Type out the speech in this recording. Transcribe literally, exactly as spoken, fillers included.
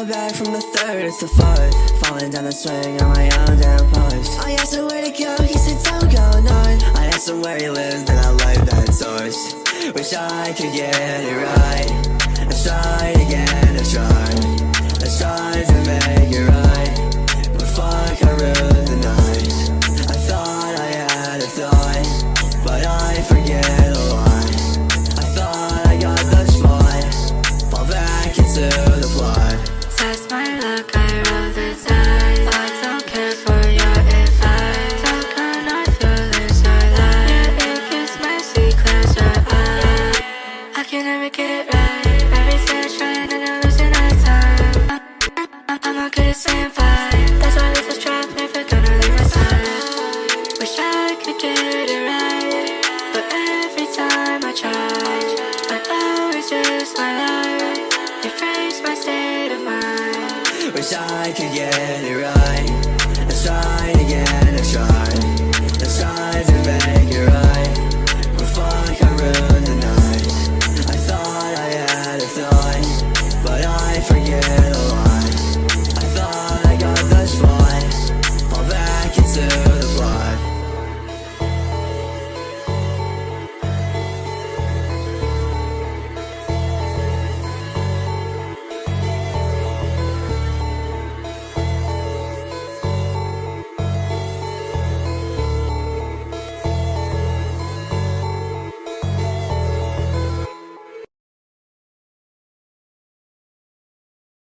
fall back from the third, it's the fourth. Falling down the swing on my own damn post. I asked him where to go, he said don't go north. I asked him where he lives, then I left that source. Wish I could get it right. Let's try it again, let's try. Let's try to make it right. But fuck, I ruined the night. I thought I had a thought, but I forget a lot. I thought I got the spot, fall back into the plot. Test my luck, I roll the dice. I don't care for your advice. Talk on, I feel this or that. Yeah, it gets messy, close your eyes. I can never get it right. Every day I try and I'm losing all time. I'm, I'm, I'm not good at saying bye. That's why this is trap, never gonna leave my side. Wish I could get it right, but every time I try, I always lose my life. It breaks my state of mind. Wish I could get it right. Let's try it again, let's try. Let's try to make it right.